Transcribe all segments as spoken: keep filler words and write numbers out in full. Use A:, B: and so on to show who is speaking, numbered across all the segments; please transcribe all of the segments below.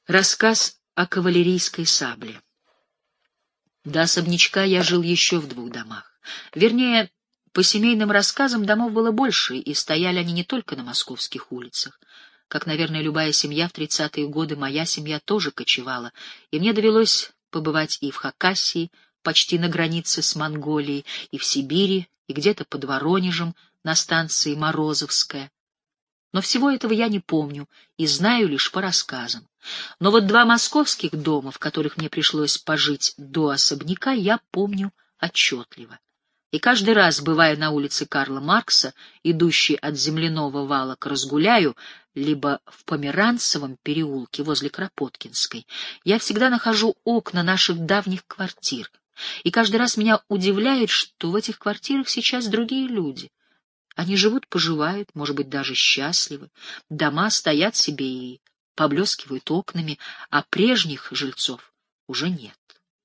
A: Рассказ о кавалерийской сабле. До особнячка я жил еще в двух домах. Вернее, по семейным рассказам домов было больше, и стояли они не только на московских улицах. Как, наверное, любая семья в тридцатые годы, моя семья тоже кочевала, и мне довелось побывать и в Хакассии, почти на границе с Монголией, и в Сибири, и где-то под Воронежем на станции Морозовская. Но всего этого я не помню и знаю лишь по рассказам. Но вот два московских дома, в которых мне пришлось пожить до особняка, я помню отчетливо. И каждый раз, бывая на улице Карла Маркса, идущей от Земляного вала к Разгуляю, либо в Померанцевом переулке возле Кропоткинской, я всегда нахожу окна наших давних квартир. И каждый раз меня удивляет, что в этих квартирах сейчас другие люди. Они живут-поживают, может быть, даже счастливы. Дома стоят себе и поблескивают окнами, а прежних жильцов уже нет.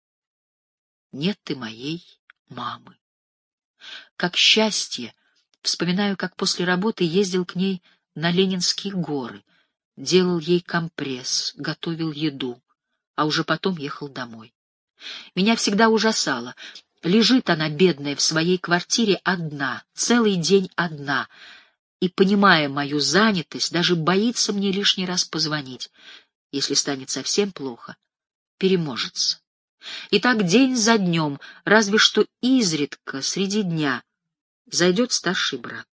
A: Нет и моей мамы. Как счастье, вспоминаю, как после работы ездил к ней на Ленинские горы, делал ей компресс, готовил еду, а уже потом ехал домой. Меня всегда ужасало. Лежит она, бедная, в своей квартире одна, целый день одна, и, понимая мою занятость, даже боится мне лишний раз позвонить. Если станет совсем плохо, переможется. И так день за днем, разве что изредка среди дня, зайдет старший брат.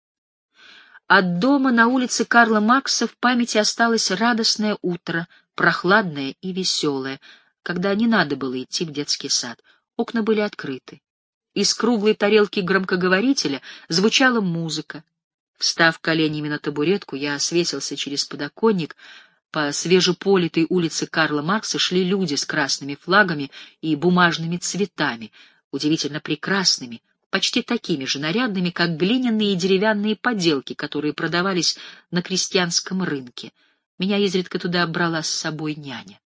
A: От дома на улице Карла Маркса в памяти осталось радостное утро, прохладное и веселое, когда не надо было идти в детский сад. Окна были открыты. Из круглой тарелки громкоговорителя звучала музыка. Встав коленями на табуретку, я свесился через подоконник. По свежеполитой улице Карла Маркса шли люди с красными флагами и бумажными цветами, удивительно прекрасными, почти такими же нарядными, как глиняные и деревянные поделки, которые продавались на крестьянском рынке. Меня изредка туда брала с собой няня.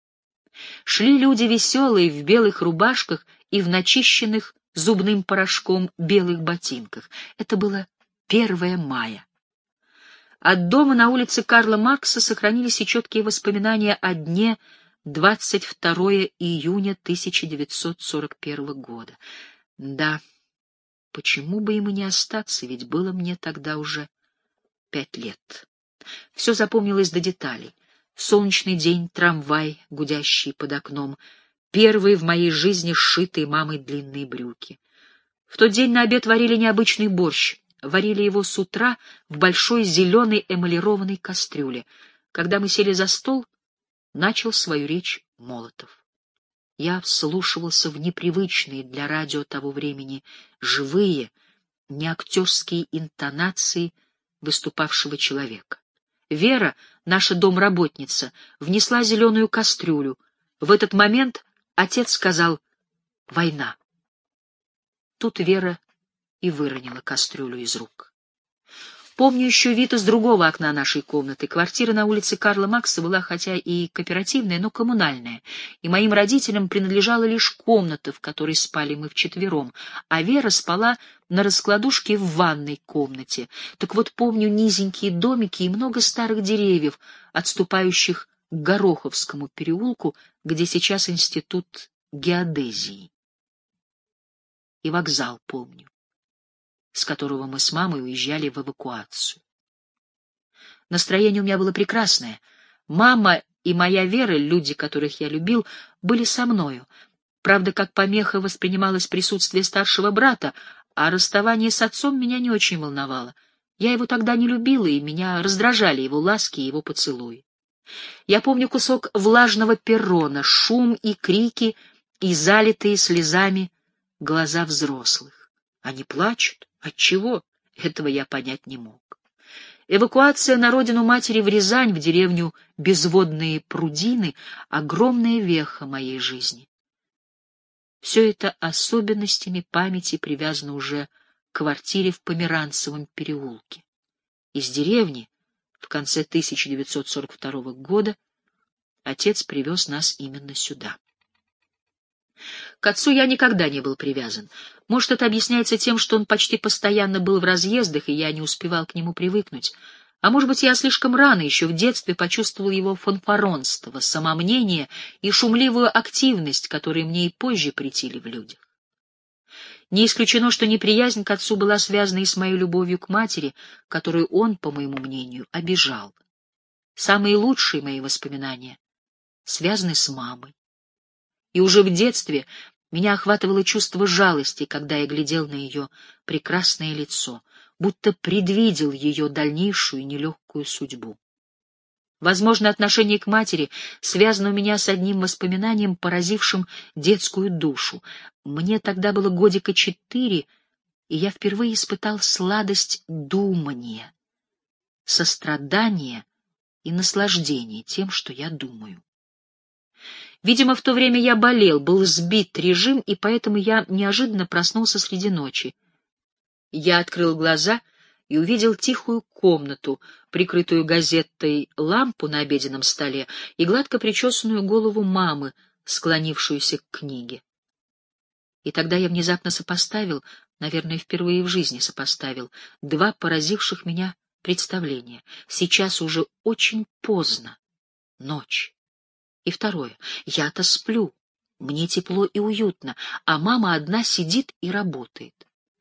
A: Шли люди веселые в белых рубашках и в начищенных зубным порошком белых ботинках. Это было первое мая. От дома на улице Карла Маркса сохранились и четкие воспоминания о дне двадцать второе июня тысяча девятьсот сорок первого года. Да, почему бы им и не остаться, ведь было мне тогда уже пять лет. Все запомнилось до деталей. Солнечный день, трамвай, гудящий под окном, первые в моей жизни сшитые мамой длинные брюки. В тот день на обед варили необычный борщ. Варили его с утра в большой зеленой эмалированной кастрюле. Когда мы сели за стол, начал свою речь Молотов. Я вслушивался в непривычные для радио того времени живые, неактерские интонации выступавшего человека. Вера, наша домработница, внесла зеленую кастрюлю. В этот момент отец сказал «Война». Тут Вера и выронила кастрюлю из рук. Помню еще вид из другого окна нашей комнаты. Квартира на улице Карла Маркса была хотя и кооперативная, но коммунальная, и моим родителям принадлежала лишь комната, в которой спали мы вчетвером, а Вера спала на раскладушке в ванной комнате. Так вот, помню низенькие домики и много старых деревьев, отступающих к Гороховскому переулку, где сейчас институт геодезии. И вокзал помню, с которого мы с мамой уезжали в эвакуацию. Настроение у меня было прекрасное. Мама и моя Вера, люди, которых я любил, были со мною. Правда, как помеха воспринималось присутствие старшего брата, а расставание с отцом меня не очень волновало. Я его тогда не любила, и меня раздражали его ласки и его поцелуи. Я помню кусок влажного перрона, шум и крики, и залитые слезами глаза взрослых. Они плачут. Отчего? Этого я понять не мог. Эвакуация на родину матери в Рязань, в деревню Безводные Прудины — огромная веха моей жизни. Все это особенностями памяти привязано уже к квартире в Померанцевом переулке. Из деревни в конце тысяча девятьсот сорок второго года отец привез нас именно сюда. К отцу я никогда не был привязан. Может, это объясняется тем, что он почти постоянно был в разъездах, и я не успевал к нему привыкнуть. А может быть, я слишком рано, еще в детстве, почувствовал его фанфаронство, самомнение и шумливую активность, которые мне и позже претили в людях. Не исключено, что неприязнь к отцу была связана и с моей любовью к матери, которую он, по моему мнению, обижал. Самые лучшие мои воспоминания связаны с мамой. И уже в детстве меня охватывало чувство жалости, когда я глядел на ее прекрасное лицо, будто предвидел ее дальнейшую нелегкую судьбу. Возможно, отношение к матери связано у меня с одним воспоминанием, поразившим детскую душу. Мне тогда было годика четыре, и я впервые испытал сладость думания, сострадания и наслаждения тем, что я думаю. Видимо, в то время я болел, был сбит режим, и поэтому я неожиданно проснулся среди ночи. Я открыл глаза и увидел тихую комнату, прикрытую газетой лампу на обеденном столе и гладко причесанную голову мамы, склонившуюся к книге. И тогда я внезапно сопоставил, наверное, впервые в жизни сопоставил, два поразивших меня представления. Сейчас уже очень поздно, ночь. И второе. Я-то сплю, мне тепло и уютно, а мама одна сидит и работает.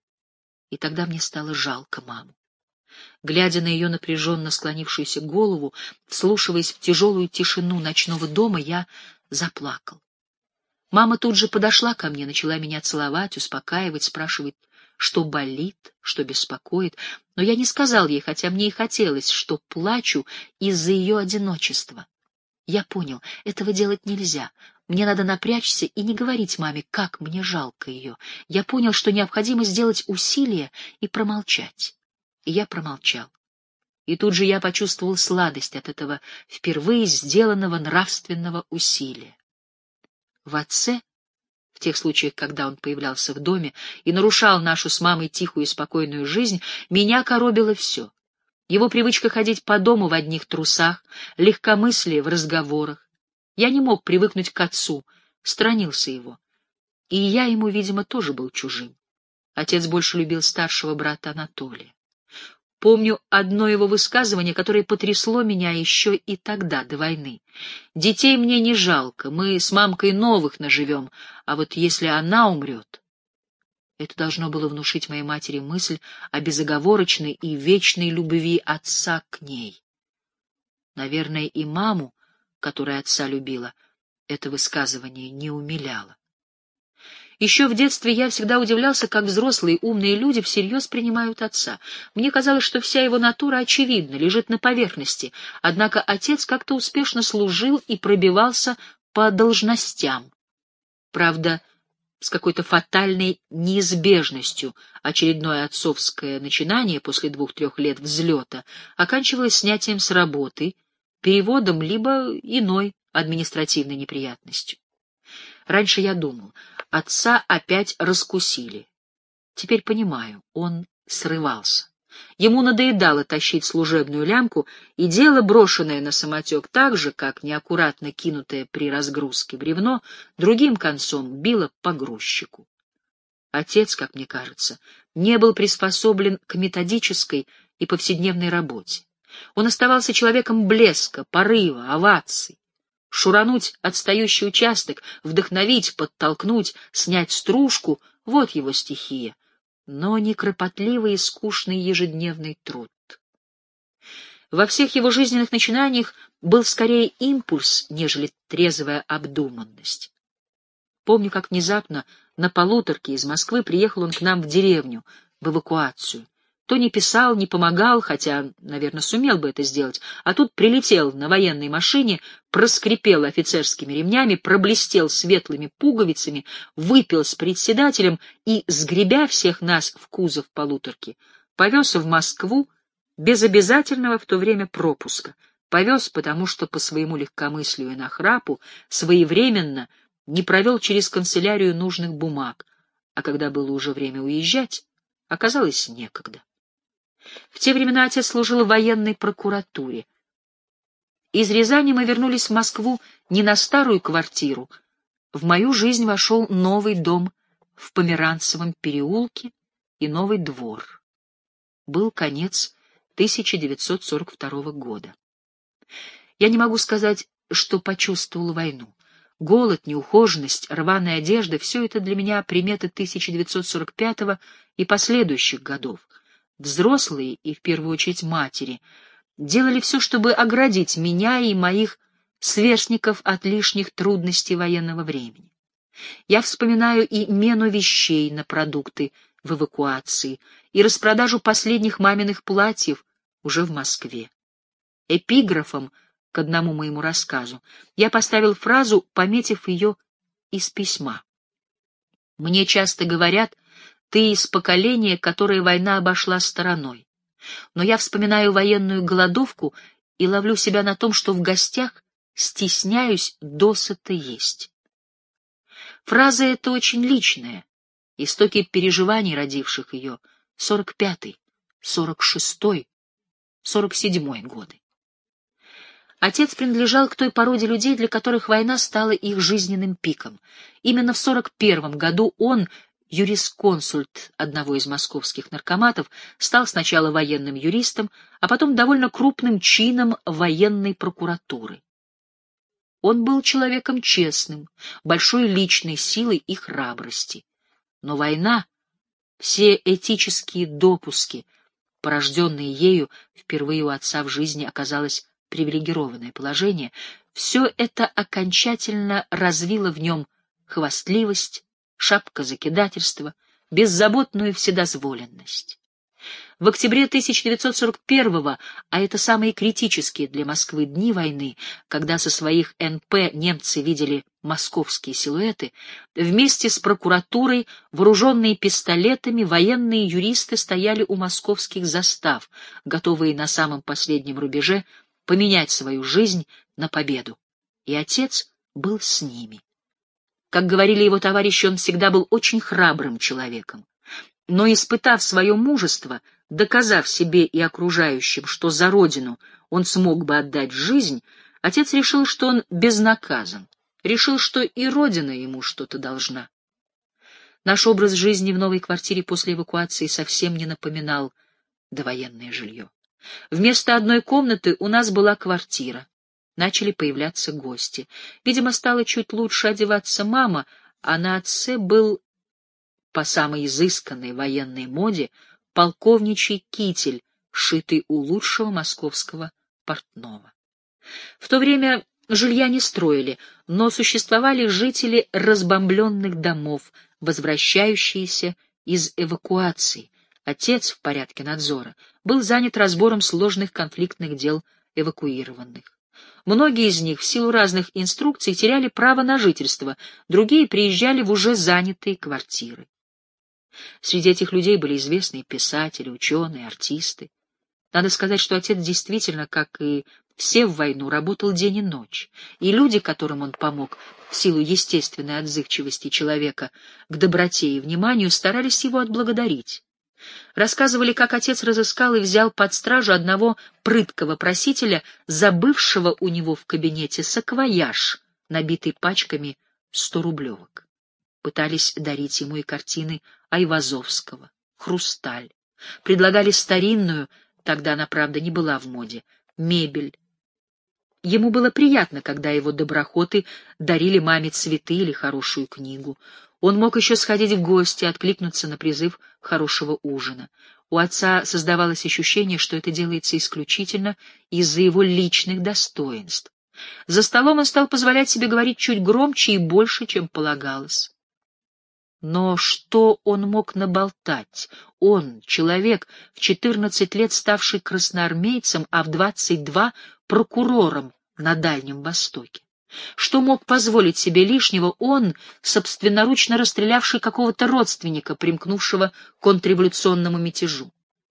A: И тогда мне стало жалко маму. Глядя на ее напряженно склонившуюся голову, вслушиваясь в тяжелую тишину ночного дома, я заплакал. Мама тут же подошла ко мне, начала меня целовать, успокаивать, спрашивать, что болит, что беспокоит, но я не сказал ей, хотя мне и хотелось, что плачу из-за ее одиночества. Я понял, этого делать нельзя. Мне надо напрячься и не говорить маме, как мне жалко ее. Я понял, что необходимо сделать усилие и промолчать. И я промолчал. И тут же я почувствовал сладость от этого впервые сделанного нравственного усилия. В отце, в тех случаях, когда он появлялся в доме и нарушал нашу с мамой тихую и спокойную жизнь, меня коробило все. Его привычка ходить по дому в одних трусах, легкомыслие в разговорах. Я не мог привыкнуть к отцу, сторонился его. И я ему, видимо, тоже был чужим. Отец больше любил старшего брата Анатолия. Помню одно его высказывание, которое потрясло меня еще и тогда, до войны. «Детей мне не жалко, мы с мамкой новых наживем, а вот если она умрет...» Это должно было внушить моей матери мысль о безоговорочной и вечной любви отца к ней. Наверное, и маму, которая отца любила, это высказывание не умиляло. Еще в детстве я всегда удивлялся, как взрослые умные люди всерьез принимают отца. Мне казалось, что вся его натура очевидна, лежит на поверхности, однако отец как-то успешно служил и пробивался по должностям. Правда, с какой-то фатальной неизбежностью очередное отцовское начинание после двух-трех лет взлета оканчивалось снятием с работы, переводом либо иной административной неприятностью. Раньше я думал, отца опять раскусили. Теперь понимаю, он срывался. Ему надоедало тащить служебную лямку, и дело, брошенное на самотек так же, как неаккуратно кинутое при разгрузке бревно, другим концом било по грузчику. Отец, как мне кажется, не был приспособлен к методической и повседневной работе. Он оставался человеком блеска, порыва, оваций. Шурануть отстающий участок, вдохновить, подтолкнуть, снять стружку — вот его стихия, но не кропотливый и скучный ежедневный труд. Во всех его жизненных начинаниях был скорее импульс, нежели трезвая обдуманность. Помню, как внезапно на полуторке из Москвы приехал он к нам в деревню, в эвакуацию. То не писал, не помогал, хотя, наверное, сумел бы это сделать, а тут прилетел на военной машине, проскрипел офицерскими ремнями, проблестел светлыми пуговицами, выпил с председателем и, сгребя всех нас в кузов полуторки, повез в Москву без обязательного в то время пропуска. Повез, потому что по своему легкомыслию и нахрапу своевременно не провел через канцелярию нужных бумаг, а когда было уже время уезжать, оказалось некогда. В те времена отец служил в военной прокуратуре. Из Рязани мы вернулись в Москву не на старую квартиру. В мою жизнь вошел новый дом в Померанцевом переулке и новый двор. Был конец тысяча девятьсот сорок второго года. Я не могу сказать, что почувствовал войну. Голод, неухоженность, рваная одежда — все это для меня приметы тысяча девятьсот сорок пятого и последующих годов. Взрослые, и в первую очередь матери, делали все, чтобы оградить меня и моих сверстников от лишних трудностей военного времени. Я вспоминаю и мену вещей на продукты в эвакуации, и распродажу последних маминых платьев уже в Москве. Эпиграфом к одному моему рассказу я поставил фразу, пометив ее из письма. «Мне часто говорят, ты из поколения, которое война обошла стороной. Но я вспоминаю военную голодовку и ловлю себя на том, что в гостях стесняюсь досыта есть». Фраза эта очень личная. Истоки переживаний, родивших ее, сорок пятый, сорок шестой, сорок седьмой годы. Отец принадлежал к той породе людей, для которых война стала их жизненным пиком. Именно в сорок первом году он, юрисконсульт одного из московских наркоматов, стал сначала военным юристом, а потом довольно крупным чином военной прокуратуры. Он был человеком честным, большой личной силой и храбрости. Но война, все этические допуски, порожденные ею, впервые у отца в жизни оказалось привилегированное положение, все это окончательно развило в нем хвастливость, шапкозакидательство, беззаботную вседозволенность. В октябре тысяча девятьсот сорок первого, а это самые критические для Москвы дни войны, когда со своих эн пэ немцы видели московские силуэты, вместе с прокуратурой, вооруженные пистолетами, военные юристы стояли у московских застав, готовые на самом последнем рубеже поменять свою жизнь на победу. И отец был с ними. Как говорили его товарищи, он всегда был очень храбрым человеком. Но, испытав свое мужество, доказав себе и окружающим, что за родину он смог бы отдать жизнь, отец решил, что он безнаказан, решил, что и родина ему что-то должна. Наш образ жизни в новой квартире после эвакуации совсем не напоминал довоенное жилье. Вместо одной комнаты у нас была квартира. Начали появляться гости. Видимо, стало чуть лучше одеваться мама, а на отце был, по самой изысканной военной моде, полковничий китель, сшитый у лучшего московского портного. В то время жилья не строили, но существовали жители разбомбленных домов, возвращающиеся из эвакуации. Отец, в порядке надзора, был занят разбором сложных конфликтных дел эвакуированных. Многие из них в силу разных инструкций теряли право на жительство, другие приезжали в уже занятые квартиры. Среди этих людей были известные писатели, ученые, артисты. Надо сказать, что отец действительно, как и все в войну, работал день и ночь, и люди, которым он помог в силу естественной отзывчивости человека к доброте и вниманию, старались его отблагодарить. Рассказывали, как отец разыскал и взял под стражу одного прыткого просителя, забывшего у него в кабинете саквояж, набитый пачками сторублевок. Пытались дарить ему и картины Айвазовского, хрусталь. Предлагали старинную, тогда она, правда, не была в моде, мебель. Ему было приятно, когда его доброхоты дарили маме цветы или хорошую книгу. Он мог еще сходить в гости, откликнуться на призыв хорошего ужина. У отца создавалось ощущение, что это делается исключительно из-за его личных достоинств. За столом он стал позволять себе говорить чуть громче и больше, чем полагалось. Но что он мог наболтать? Он, человек, в четырнадцать лет ставший красноармейцем, а в двадцать два — прокурором на Дальнем Востоке. Что мог позволить себе лишнего он, собственноручно расстрелявший какого-то родственника, примкнувшего к контрреволюционному мятежу?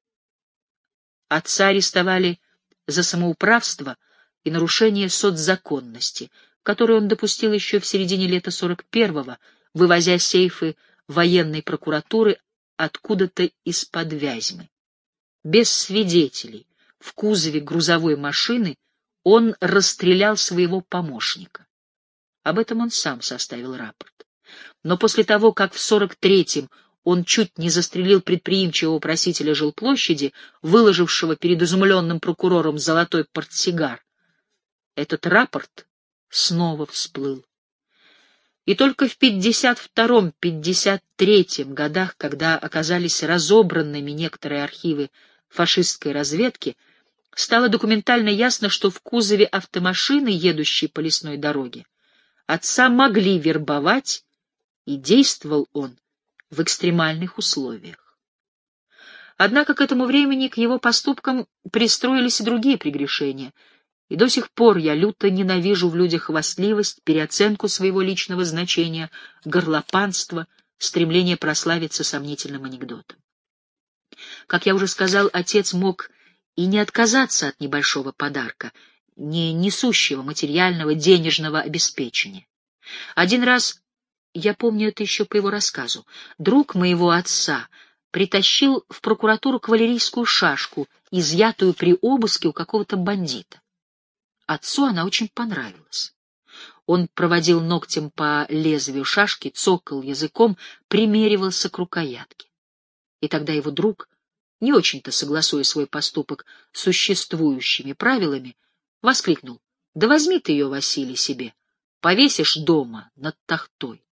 A: Отца арестовали за самоуправство и нарушение соцзаконности, которое он допустил еще в середине лета сорок первого, вывозя сейфы военной прокуратуры откуда-то из-под Вязьмы. Без свидетелей, в кузове грузовой машины, он расстрелял своего помощника. Об этом он сам составил рапорт. Но после того, как в сорок третьем он чуть не застрелил предприимчивого просителя жилплощади, выложившего перед изумленным прокурором золотой портсигар. Этот рапорт снова всплыл. И только в пятьдесят втором — пятьдесят третьем годах, когда оказались разобранными некоторые архивы фашистской разведки, стало документально ясно, что в кузове автомашины, едущей по лесной дороге, отца могли вербовать, и действовал он в экстремальных условиях. Однако к этому времени к его поступкам пристроились и другие прегрешения, и до сих пор я люто ненавижу в людях хвастливость, переоценку своего личного значения, горлопанство, стремление прославиться сомнительным анекдотом. Как я уже сказал, отец мог и не отказаться от небольшого подарка, не несущего материального денежного обеспечения. Один раз, я помню это еще по его рассказу, друг моего отца притащил в прокуратуру кавалерийскую шашку, изъятую при обыске у какого-то бандита. Отцу она очень понравилась. Он проводил ногтем по лезвию шашки, цокал языком, примеривался к рукоятке. И тогда его друг, не очень-то согласуя свой поступок с существующими правилами, воскликнул: «Да возьми ты ее, Василий, себе, повесишь дома над тахтой».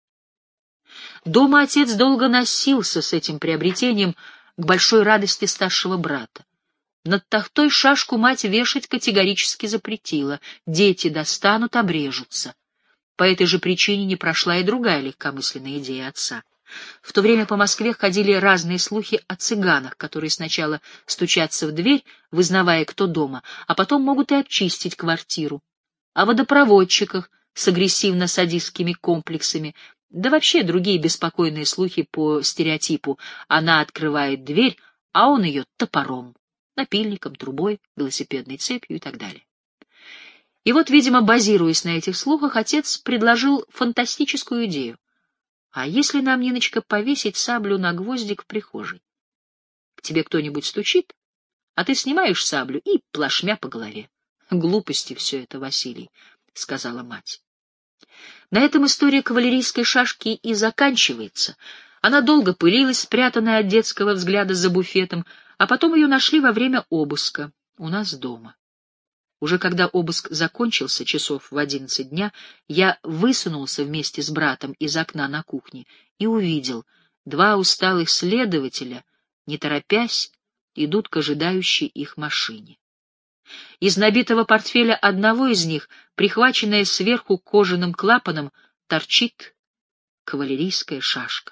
A: Дома отец долго носился с этим приобретением к большой радости старшего брата. Над тахтой шашку мать вешать категорически запретила. Дети достанут, обрежутся. По этой же причине не прошла и другая легкомысленная идея отца. В то время по Москве ходили разные слухи о цыганах, которые сначала стучатся в дверь, вызнавая, кто дома, а потом могут и обчистить квартиру. О водопроводчиках с агрессивно-садистскими комплексами, да вообще другие беспокойные слухи по стереотипу: она открывает дверь, а он ее топором, напильником, трубой, велосипедной цепью и так далее. И вот, видимо, базируясь на этих слухах, отец предложил фантастическую идею. А если нам, Ниночка, повесить саблю на гвоздик в прихожей? К тебе кто-нибудь стучит, а ты снимаешь саблю и плашмя по голове. Глупости все это, Василий, — сказала мать. На этом история кавалерийской шашки и заканчивается. Она долго пылилась, спрятанная от детского взгляда за буфетом, а потом ее нашли во время обыска у нас дома. Уже когда обыск закончился, часов в одиннадцать дня, я высунулся вместе с братом из окна на кухне и увидел: два усталых следователя, не торопясь, идут к ожидающей их машине. Из набитого портфеля одного из них, прихваченная сверху кожаным клапаном, торчит кавалерийская шашка.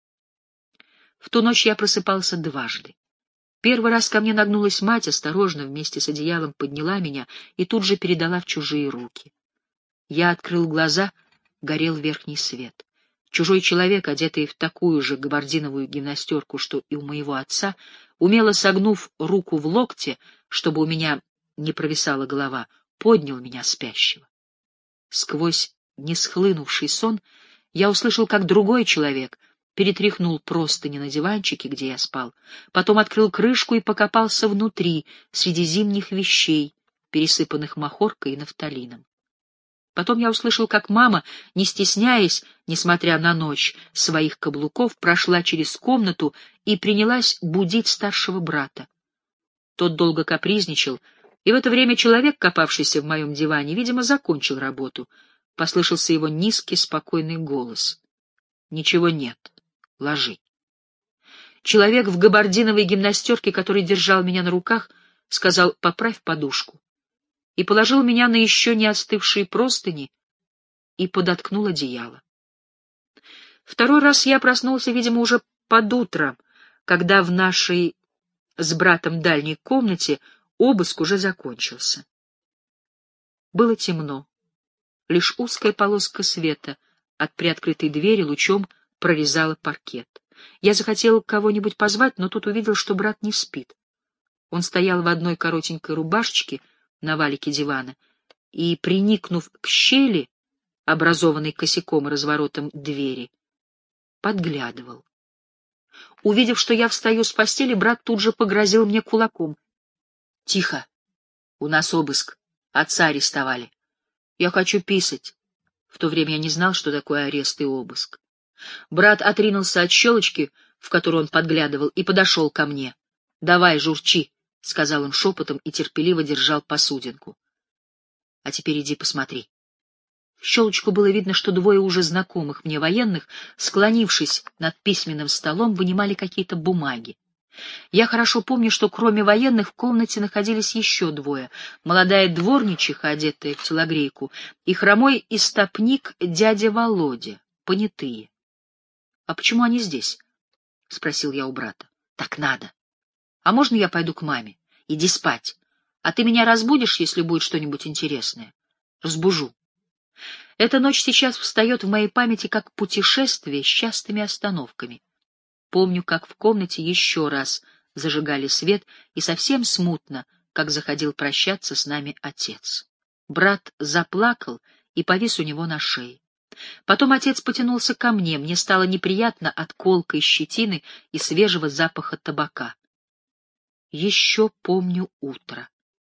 A: В ту ночь я просыпался дважды. Первый раз ко мне нагнулась мать, осторожно, вместе с одеялом подняла меня и тут же передала в чужие руки. Я открыл глаза, горел верхний свет. Чужой человек, одетый в такую же габардиновую гимнастерку, что и у моего отца, умело согнув руку в локте, чтобы у меня не провисала голова, поднял меня спящего. Сквозь несхлынувший сон я услышал, как другой человек перетряхнул простыни на диванчике, где я спал, потом открыл крышку и покопался внутри, среди зимних вещей, пересыпанных махоркой и нафталином. Потом я услышал, как мама, не стесняясь, несмотря на ночь, своих каблуков, прошла через комнату и принялась будить старшего брата. Тот долго капризничал, и в это время человек, копавшийся в моем диване, видимо, закончил работу. Послышался его низкий, спокойный голос: «Ничего нет. Ложи». Человек в габардиновой гимнастерке, который держал меня на руках, сказал: «Поправь подушку», и положил меня на еще не остывшие простыни и подоткнул одеяло. Второй раз я проснулся, видимо, уже под утро, когда в нашей с братом дальней комнате обыск уже закончился. Было темно. Лишь узкая полоска света от приоткрытой двери лучом прорезала паркет. Я захотел кого-нибудь позвать, но тут увидел, что брат не спит. Он стоял в одной коротенькой рубашечке на валике дивана и, приникнув к щели, образованной косяком и разворотом двери, подглядывал. Увидев, что я встаю с постели, брат тут же погрозил мне кулаком. — Тихо! У нас обыск. Отца арестовали. Я хочу писать. В то время я не знал, что такое арест и обыск. Брат отринулся от щелочки, в которую он подглядывал, и подошел ко мне. — Давай, журчи, — сказал он шепотом и терпеливо держал посудинку. — А теперь иди посмотри. В щелочку было видно, что двое уже знакомых мне военных, склонившись над письменным столом, вынимали какие-то бумаги. Я хорошо помню, что кроме военных в комнате находились еще двое: молодая дворничиха, одетая в телогрейку, и хромой истопник дядя Володя, понятые. — А почему они здесь? — спросил я у брата. — Так надо. — А можно я пойду к маме? Иди спать. А ты меня разбудишь, если будет что-нибудь интересное? — Разбужу. Эта ночь сейчас встает в моей памяти как путешествие с частыми остановками. Помню, как в комнате еще раз зажигали свет, и совсем смутно, как заходил прощаться с нами отец. Брат заплакал и повис у него на шее. Потом отец потянулся ко мне, мне стало неприятно от колкой щетины и свежего запаха табака. Еще помню утро.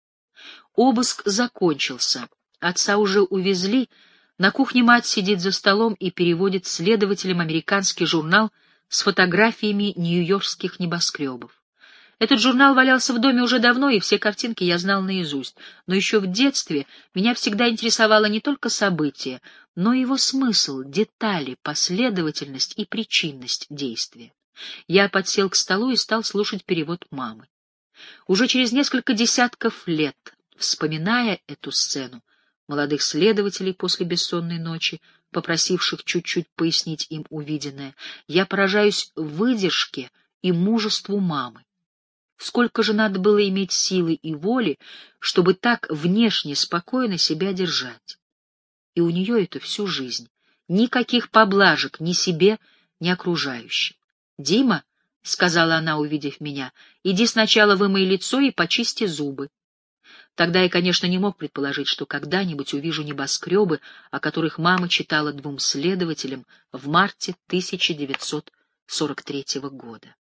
A: Обыск закончился, отца уже увезли, на кухне мать сидит за столом и переводит следователям американский журнал с фотографиями нью-йоркских небоскребов. Этот журнал валялся в доме уже давно, и все картинки я знал наизусть, но еще в детстве меня всегда интересовало не только событие, но и его смысл, детали, последовательность и причинность действия. Я подсел к столу и стал слушать перевод мамы. Уже через несколько десятков лет, вспоминая эту сцену, молодых следователей после бессонной ночи, попросивших чуть-чуть пояснить им увиденное, я поражаюсь выдержке и мужеству мамы. Сколько же надо было иметь силы и воли, чтобы так внешне спокойно себя держать. И у нее это всю жизнь. Никаких поблажек ни себе, ни окружающим. — Дима, — сказала она, увидев меня, — иди сначала вымой лицо и почисти зубы. Тогда я, конечно, не мог предположить, что когда-нибудь увижу небоскребы, о которых мама читала двум следователям в марте тысяча девятьсот сорок третьего года.